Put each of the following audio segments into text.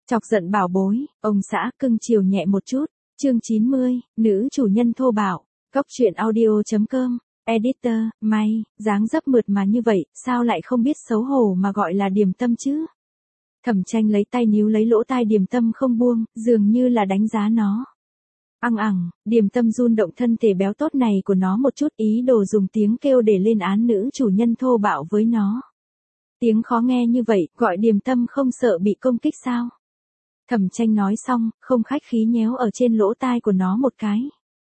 Chọc giận bảo bối, ông xã cưng chiều nhẹ một chút. Chương 90, nữ chủ nhân thô bạo. Góc truyện audio.com. Editor, may, dáng dấp mượt mà như vậy, sao lại không biết xấu hổ mà gọi là Điềm Tâm chứ? Thẩm Tranh lấy tay níu lấy lỗ tai Điềm Tâm không buông, dường như là đánh giá nó. Điềm Tâm run động thân thể béo tốt này của nó một chút, ý đồ dùng tiếng kêu để lên án nữ chủ nhân thô bạo với nó. Tiếng khó nghe như vậy, gọi Điềm Tâm không sợ bị công kích sao? Thẩm Tranh nói xong, không khách khí nhéo ở trên lỗ tai của nó một cái.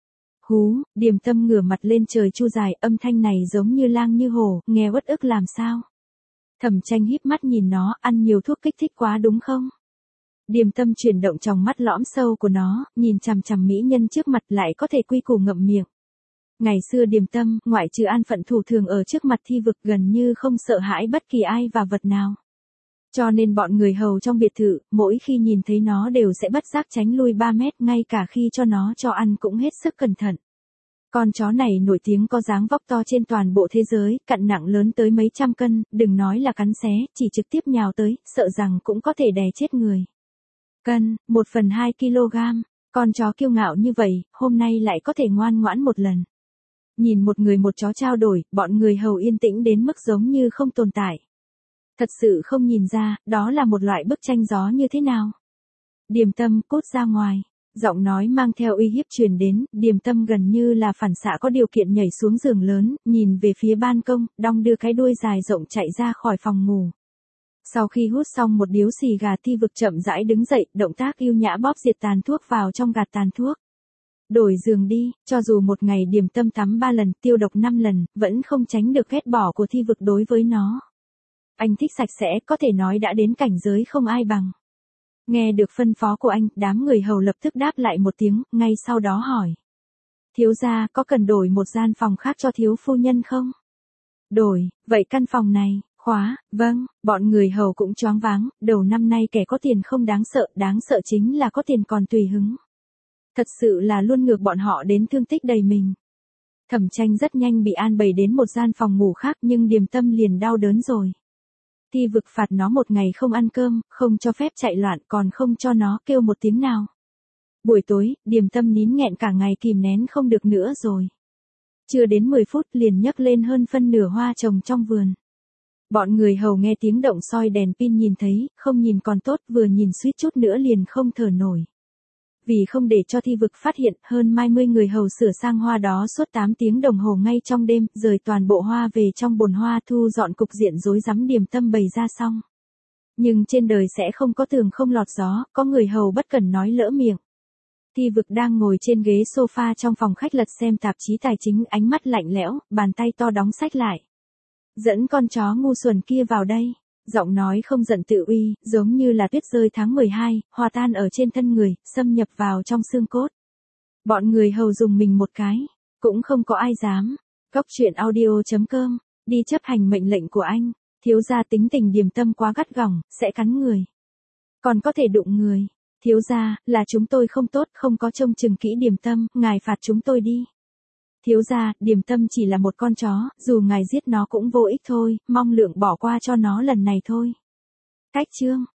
Hú, Điềm Tâm ngửa mặt lên trời chu dài, âm thanh này giống như lang như hổ, nghe uất ức làm sao? Thẩm Tranh híp mắt nhìn nó, ăn nhiều thuốc kích thích quá đúng không? Điềm Tâm chuyển động tròng mắt lõm sâu của nó, nhìn chằm chằm mỹ nhân trước mặt lại có thể quy củ ngậm miệng. Ngày xưa Điềm Tâm, ngoại trừ an phận thủ thường ở trước mặt thi vực gần như không sợ hãi bất kỳ ai và vật nào. Cho nên bọn người hầu trong biệt thự, mỗi khi nhìn thấy nó đều sẽ bất giác tránh lui 3 mét, ngay cả khi cho nó cho ăn cũng hết sức cẩn thận. Con chó này nổi tiếng có dáng vóc to trên toàn bộ thế giới, cặn nặng lớn tới mấy trăm cân, đừng nói là cắn xé, chỉ trực tiếp nhào tới, sợ rằng cũng có thể đè chết người. Cân, 1/2 kg, con chó kiêu ngạo như vậy, hôm nay lại có thể ngoan ngoãn một lần. Nhìn một người một chó trao đổi, bọn người hầu yên tĩnh đến mức giống như không tồn tại. Thật sự không nhìn ra, đó là một loại bức tranh gió như thế nào. Điềm Tâm, cút ra ngoài. Giọng nói mang theo uy hiếp truyền đến, Điềm Tâm gần như là phản xạ có điều kiện nhảy xuống giường lớn, nhìn về phía ban công, đong đưa cái đuôi dài rộng chạy ra khỏi phòng ngủ. Sau khi hút xong một điếu xì gà, Thi Vực chậm rãi đứng dậy, động tác yêu nhã bóp diệt tàn thuốc vào trong gạt tàn thuốc. Đổi giường đi, cho dù một ngày Điềm Tâm tắm 3 lần, tiêu độc 5 lần, vẫn không tránh được ghét bỏ của Thi Vực đối với nó. Anh thích sạch sẽ, có thể nói đã đến cảnh giới không ai bằng. Nghe được phân phó của anh, đám người hầu lập tức đáp lại một tiếng, ngay sau đó hỏi. Thiếu gia, có cần đổi một gian phòng khác cho thiếu phu nhân không? Đổi, vậy căn phòng này, khóa, vâng, bọn người hầu cũng choáng váng, đầu năm nay kẻ có tiền không đáng sợ chính là có tiền còn tùy hứng. Thật sự là luôn ngược bọn họ đến thương tích đầy mình. Thẩm Tranh rất nhanh bị an bày đến một gian phòng ngủ khác, nhưng Điềm Tâm liền đau đớn rồi. Thi Vực phạt nó một ngày không ăn cơm, không cho phép chạy loạn, còn không cho nó kêu một tiếng nào. Buổi tối, Điềm Tâm nín nghẹn cả ngày kìm nén không được nữa rồi. Chưa đến 10 phút liền nhấc lên hơn phân nửa hoa trồng trong vườn. Bọn người hầu nghe tiếng động soi đèn pin nhìn thấy, không nhìn còn tốt, vừa nhìn suýt chút nữa liền không thở nổi. Vì không để cho Thi Vực phát hiện, hơn 20 người hầu sửa sang hoa đó suốt 8 tiếng đồng hồ ngay trong đêm, rời toàn bộ hoa về trong bồn hoa, thu dọn cục diện rối rắm Điềm Tâm bày ra xong. Nhưng trên đời sẽ không có tường không lọt gió, có người hầu bất cẩn nói lỡ miệng. Thi Vực đang ngồi trên ghế sofa trong phòng khách lật xem tạp chí tài chính, ánh mắt lạnh lẽo, bàn tay to đóng sách lại. Dẫn con chó ngu xuẩn kia vào đây. Giọng nói không giận tự uy, giống như là tuyết rơi tháng 12, hòa tan ở trên thân người, xâm nhập vào trong xương cốt. Bọn người hầu dùng mình một cái, cũng không có ai dám. Góc truyện audio.com, đi chấp hành mệnh lệnh của anh. Thiếu gia tính tình Điềm Tâm quá gắt gỏng, sẽ cắn người. Còn có thể đụng người. Thiếu gia, là chúng tôi không tốt, không có trông chừng kỹ Điềm Tâm, ngài phạt chúng tôi đi. Thiếu gia, Điềm Tâm chỉ là một con chó, dù ngài giết nó cũng vô ích thôi, mong lượng bỏ qua cho nó lần này thôi. Cách chương.